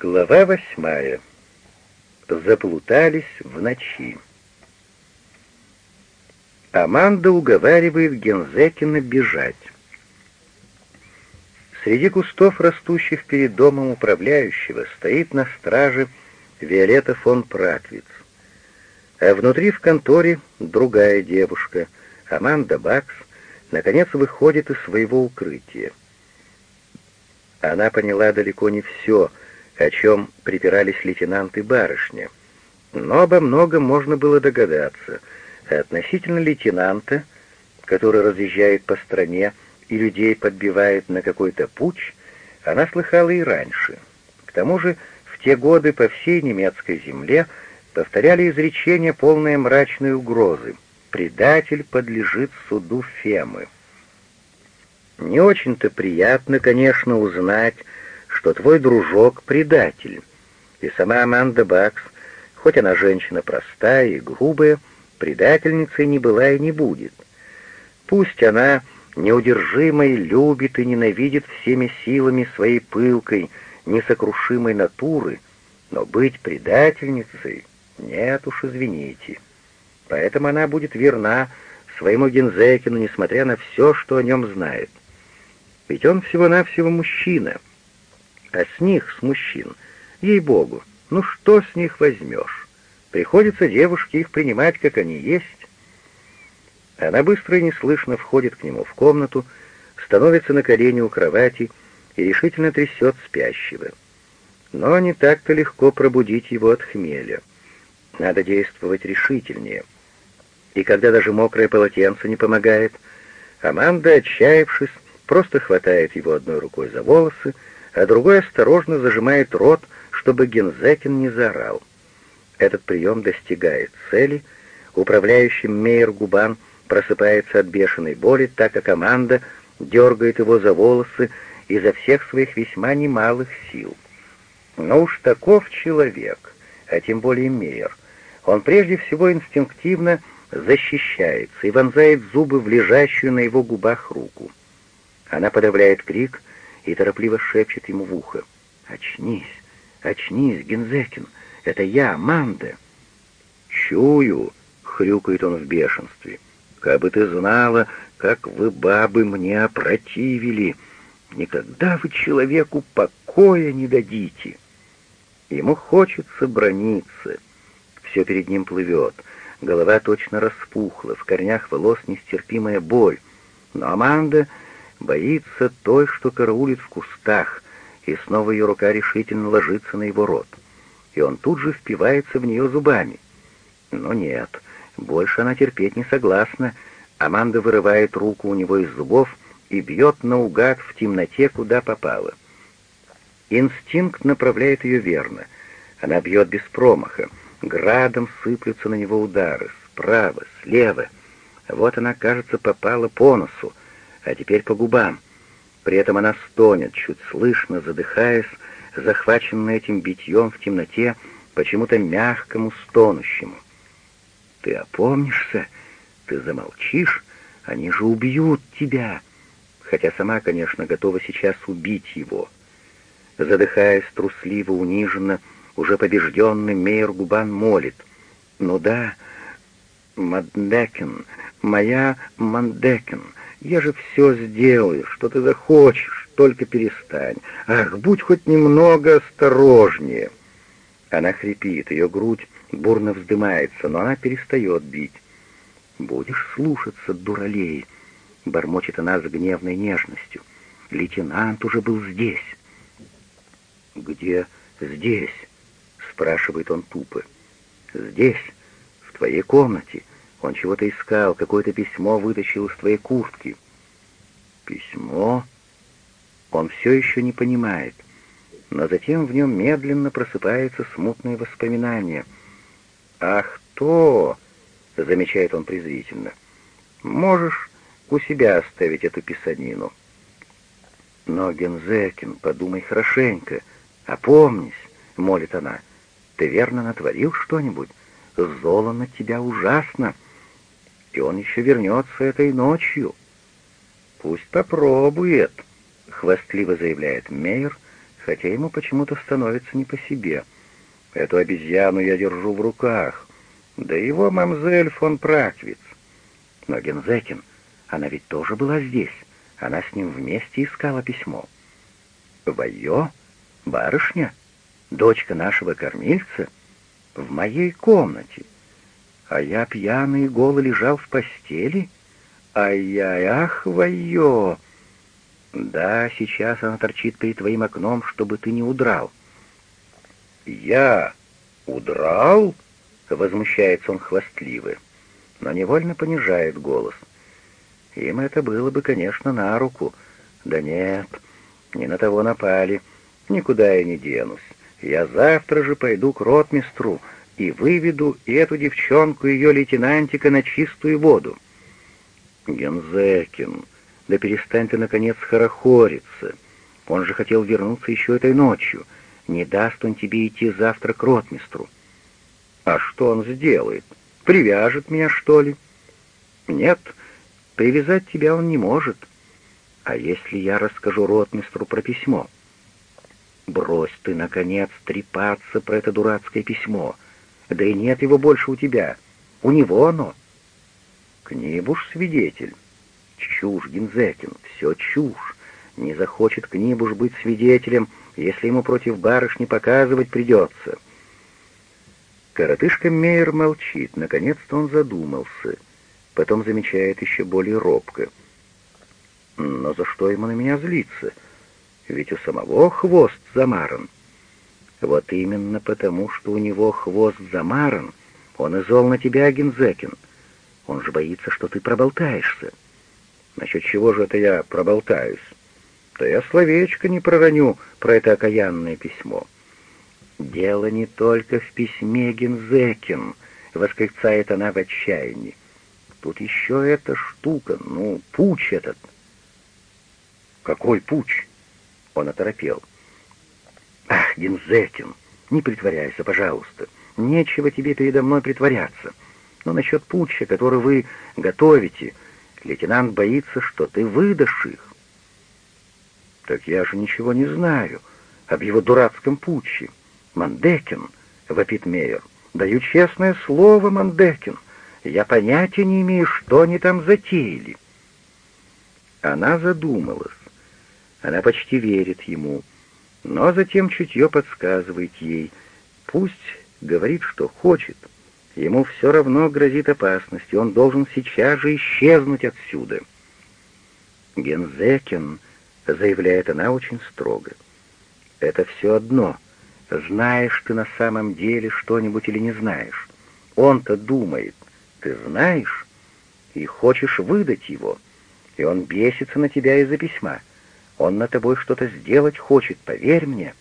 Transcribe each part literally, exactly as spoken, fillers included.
Глава восьмая. Заплутались в ночи. Аманда уговаривает Гензекина бежать. Среди кустов, растущих перед домом управляющего, стоит на страже Виолетта фон Пратвиц. А внутри в конторе другая девушка, Аманда Бакс, наконец выходит из своего укрытия. Она поняла далеко не все, о чем припирались лейтенант и барышня, но обо многом можно было догадаться. Относительно лейтенанта, который разъезжает по стране и людей подбивает на какой-то путч, она слыхала и раньше. К тому же в те годы по всей немецкой земле повторяли изречения, полные мрачной угрозы: «Предатель подлежит суду Фемы». Не очень-то приятно, конечно, узнать, что твой дружок — предатель. И сама Аманда Бакс, хоть она женщина простая и грубая, предательницей не была и не будет. Пусть она неудержимой любит и ненавидит всеми силами своей пылкой, несокрушимой натуры, но быть предательницей — нет уж, извините. Поэтому она будет верна своему Гензекину, несмотря на все, что о нем знает. Ведь он всего-навсего мужчина. А с них, с мужчин, ей-богу, ну что с них возьмешь? Приходится девушке их принимать, как они есть. Она быстро и неслышно входит к нему в комнату, становится на колени у кровати и решительно трясет спящего. Но не так-то легко пробудить его от хмеля. Надо действовать решительнее. И когда даже мокрое полотенце не помогает, Аманда, отчаявшись, просто хватает его одной рукой за волосы, а другой осторожно зажимает рот, чтобы Гензекин не заорал. Этот прием достигает цели. Управляющий Мейер Губан просыпается от бешеной боли, так как Аманда дергает его за волосы изо всех своих весьма немалых сил. Но уж таков человек, а тем более Мейер. Он прежде всего инстинктивно защищается и вонзает зубы в лежащую на его губах руку. Она подавляет крик и торопливо шепчет ему в ухо: «Очнись, очнись, Гензекин, это я, Аманда». «Чую», — хрюкает он в бешенстве, — «кабы ты знала, как вы, бабы, мне опротивили! Никогда вы человеку покоя не дадите!» Ему хочется браниться. Все перед ним плывет, голова точно распухла, в корнях волос нестерпимая боль. Но Аманда боится той, что караулит в кустах, и снова ее рука решительно ложится на его рот, и он тут же впивается в нее зубами. Но нет, больше она терпеть не согласна. Аманда вырывает руку у него из зубов и бьет наугад в темноте, куда попало. Инстинкт направляет ее верно. Она бьет без промаха. Градом сыплются на него удары, справа, слева. Вот она, кажется, попала по носу, а теперь по губам. При этом она стонет, чуть слышно, задыхаясь, захваченная этим битьем в темноте, почему-то мягкому, стонущему. «Ты опомнишься? Ты замолчишь? Они же убьют тебя!» Хотя сама, конечно, готова сейчас убить его. Задыхаясь, трусливо, униженно, уже побежденный, Мейер Губан молит: «Ну да, Мандекен, моя Мандекен, я же все сделаю, что ты захочешь, только перестань. Ах, будь хоть немного осторожнее». Она хрипит, ее грудь бурно вздымается, но она перестает бить. «Будешь слушаться, дуралей», — бормочет она с гневной нежностью. «Лейтенант уже был здесь». «Где здесь?» — спрашивает он тупо. «Здесь, в твоей комнате. Он чего-то искал, какое-то письмо вытащил из твоей куртки». «Письмо?» Он все еще не понимает, но затем в нем медленно просыпается смутное воспоминание. «Ах, то!» — замечает он презрительно. «Можешь у себя оставить эту писанину». «Но, Гензекин, подумай хорошенько, опомнись», — молит она. «Ты верно натворил что-нибудь? Зло на тебя ужасно, и он еще вернется этой ночью». «Пусть попробует», — хвастливо заявляет Мейер, хотя ему почему-то становится не по себе. Эту обезьяну я держу в руках, да его мамзель фон Праквиц. Но Гензекин, она ведь тоже была здесь, она с ним вместе искала письмо. Вайо? Барышня? Дочка нашего кормильца? В моей комнате. А я пьяный и голый лежал в постели? Ай-яй, ах, Вайо! Да, сейчас она торчит перед твоим окном, чтобы ты не удрал. Я удрал? Возмущается он хвастливо, но невольно понижает голос. Им это было бы, конечно, на руку. Да нет, не на того напали. Никуда я не денусь. Я завтра же пойду к ротмистру и выведу эту девчонку и ее лейтенантика на чистую воду. Гензекин, да перестань ты, наконец, хорохориться. Он же хотел вернуться еще этой ночью. Не даст он тебе идти завтра к ротмистру. А что он сделает? Привяжет меня, что ли? Нет, привязать тебя он не может. А если я расскажу ротмистру про письмо? Брось ты, наконец, трепаться про это дурацкое письмо. Да и нет его больше у тебя. У него оно. Книбуш свидетель. Чушь, Гензекин, все чушь. Не захочет Книбуш быть свидетелем, если ему против барышни показывать придется. Коротышка Мейер молчит. Наконец-то он задумался. Потом замечает еще более робко. Но за что ему на меня злиться? Ведь у самого хвост замаран. Вот именно потому, что у него хвост замаран, он и зол на тебя, Гензекин. Он же боится, что ты проболтаешься. Насчет чего же это я проболтаюсь? Да я словечко не пророню про это окаянное письмо. «Дело не только в письме, Гензекин», — восклицает она в отчаянии. «Тут еще эта штука, ну, пуч этот». «Какой пуч?» — он оторопел. «Ах, Гензекин, не притворяйся, пожалуйста. Нечего тебе передо мной притворяться. Но насчет путча, который вы готовите, лейтенант боится, что ты выдашь их». «Так я же ничего не знаю об его дурацком путче. Мандекин», — вопит Мейер, — «даю честное слово, Мандекин, я понятия не имею, что они там затеяли». Она задумалась. Она почти верит ему, но затем чутье подсказывает ей. Пусть говорит, что хочет. Ему все равно грозит опасность, и он должен сейчас же исчезнуть отсюда. «Гензекин», — заявляет она очень строго, — «это все одно. Знаешь ты на самом деле что-нибудь или не знаешь? Он-то думает, ты знаешь, и хочешь выдать его, и он бесится на тебя из-за письма. Он на тобой что-то сделать хочет, поверь мне».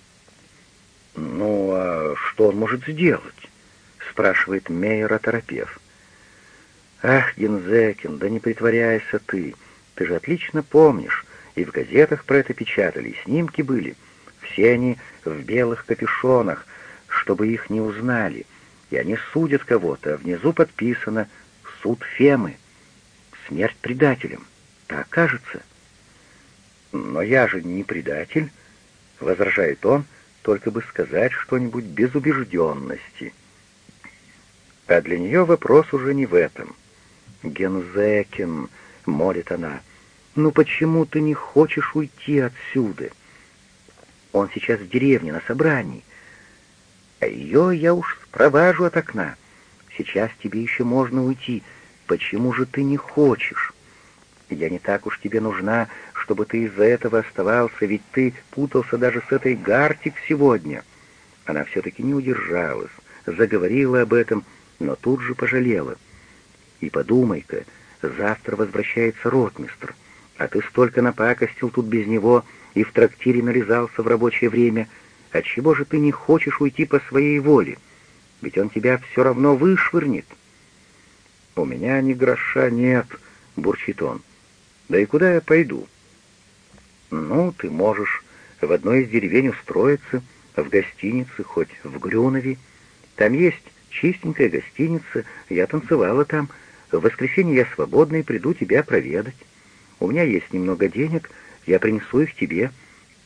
«Ну, а что он может сделать?» — спрашивает Мейер, оторопев. «Ах, Гензекин, да не притворяйся ты. Ты же отлично помнишь, и в газетах про это печатали, и снимки были. Все они в белых капюшонах, чтобы их не узнали, и они судят кого-то, а внизу подписано «Суд Фемы». Смерть предателям. Так кажется». «Но я же не предатель», — возражает он, только бы сказать что-нибудь без убежденности. А для нее вопрос уже не в этом. «Гензекин», — молит она, — «ну почему ты не хочешь уйти отсюда? Он сейчас в деревне на собрании, а ее я уж спроважу от окна. Сейчас тебе еще можно уйти. Почему же ты не хочешь? Я не так уж тебе нужна, чтобы ты из-за этого оставался, ведь ты путался даже с этой Гартик сегодня». Она все-таки не удержалась, заговорила об этом, но тут же пожалела. «И подумай-ка, завтра возвращается ротмистр, а ты столько напакостил тут без него и в трактире нализался в рабочее время. Отчего же ты не хочешь уйти по своей воле? Ведь он тебя все равно вышвырнет». «У меня ни гроша нет», — бурчит он. «Да и куда я пойду?» «Ну, ты можешь в одной из деревень устроиться, в гостинице, хоть в Грюнове. Там есть чистенькая гостиница, я танцевала там. В воскресенье я свободна и приду тебя проведать. У меня есть немного денег, я принесу их тебе.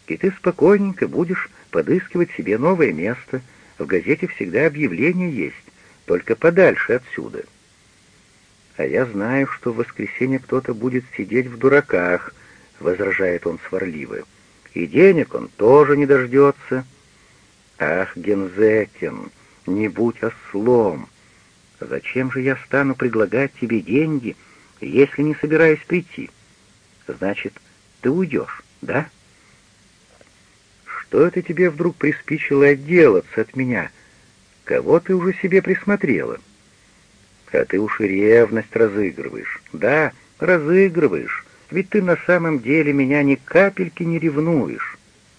и ты спокойненько будешь подыскивать себе новое место. В газете всегда объявление есть, только подальше отсюда. А я знаю, что в воскресенье кто-то будет сидеть в дураках, — возражает он сварливо. И денег он тоже не дождется. Ах, Гензекин, не будь ослом. Зачем же я стану предлагать тебе деньги, если не собираюсь прийти? Значит, ты уйдешь, да? Что это тебе вдруг приспичило отделаться от меня? Кого ты уже себе присмотрела? А ты уж и ревность разыгрываешь. Да, разыгрываешь, ведь ты на самом деле меня ни капельки не ревнуешь.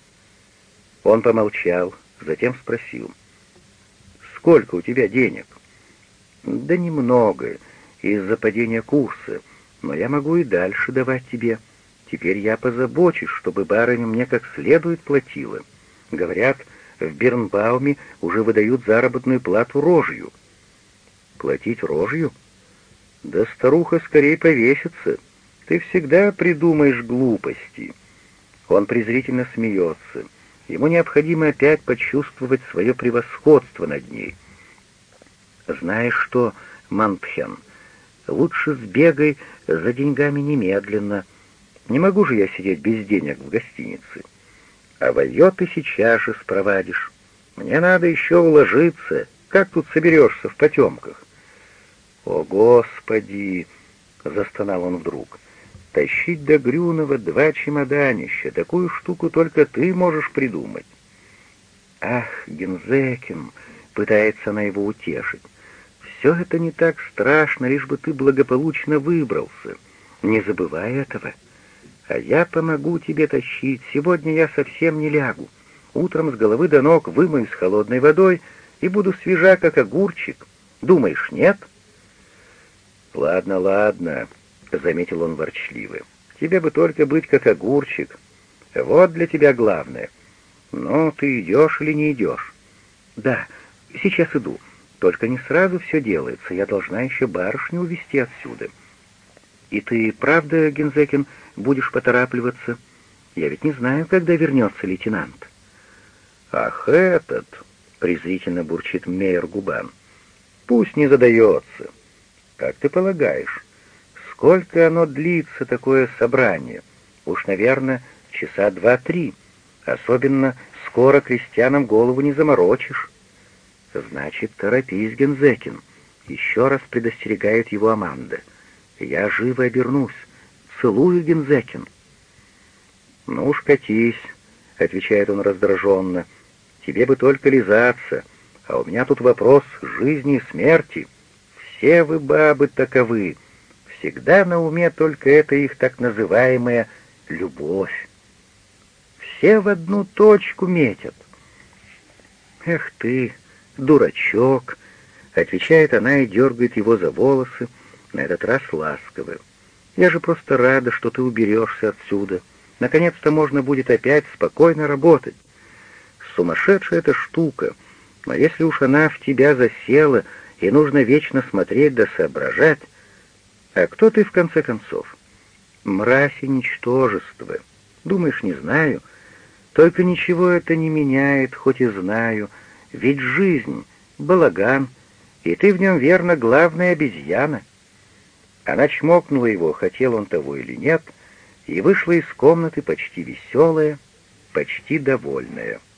Он помолчал, затем спросил: «Сколько у тебя денег?» «Да немного, из-за падения курса, но я могу и дальше давать тебе. Теперь я позабочусь, чтобы барыня мне как следует платила. Говорят, в Бирнбауме уже выдают заработную плату рожью». «Платить рожью? Да старуха скорее повесится. Ты всегда придумаешь глупости». Он презрительно смеется. Ему необходимо опять почувствовать свое превосходство над ней. «Знаешь что, Мантхен, лучше сбегай за деньгами немедленно. Не могу же я сидеть без денег в гостинице. А войё ты сейчас же спровадишь. Мне надо еще уложиться. Как тут соберешься в потемках?» «О, Господи!» — застонал он вдруг. «Тащить до Грюнова два чемоданища, такую штуку только ты можешь придумать». «Ах, Гензекин!» — пытается она его утешить. «Все это не так страшно, лишь бы ты благополучно выбрался. Не забывай этого. А я помогу тебе тащить. Сегодня я совсем не лягу. Утром с головы до ног вымоюсь холодной водой и буду свежа, как огурчик. Думаешь, нет?» «Ладно, ладно», — заметил он ворчливо. «Тебе бы только быть как огурчик. Вот для тебя главное. Ну, ты идешь или не идешь?» «Да, сейчас иду. Только не сразу все делается. Я должна еще барышню увезти отсюда». «И ты правда, Гензекин, будешь поторапливаться? Я ведь не знаю, когда вернется лейтенант». «Ах, этот!» — презрительно бурчит Мейер-Губан. «Пусть не задается. Как ты полагаешь, сколько оно длится, такое собрание? Уж, наверное, часа два-три. Особенно скоро крестьянам голову не заморочишь». «Значит, торопись, Гензекин», — еще раз предостерегает его Аманда. «Я живо обернусь. Целую, Гензекин». «Ну уж катись», — отвечает он раздраженно. «Тебе бы только лизаться, а у меня тут вопрос жизни и смерти. Все вы, бабы, таковы. Всегда на уме только эта их так называемая любовь. Все в одну точку метят». «Эх ты, дурачок», — отвечает она и дергает его за волосы, на этот раз ласково. «Я же просто рада, что ты уберешься отсюда. Наконец-то можно будет опять спокойно работать. Сумасшедшая эта штука, но если уж она в тебя засела, и нужно вечно смотреть да соображать. А кто ты, в конце концов? Мразь и ничтожество. Думаешь, не знаю? Только ничего это не меняет, хоть и знаю. Ведь жизнь — балаган, и ты в нем, верно, главная обезьяна». Она чмокнула его, хотел он того или нет, и вышла из комнаты почти веселая, почти довольная.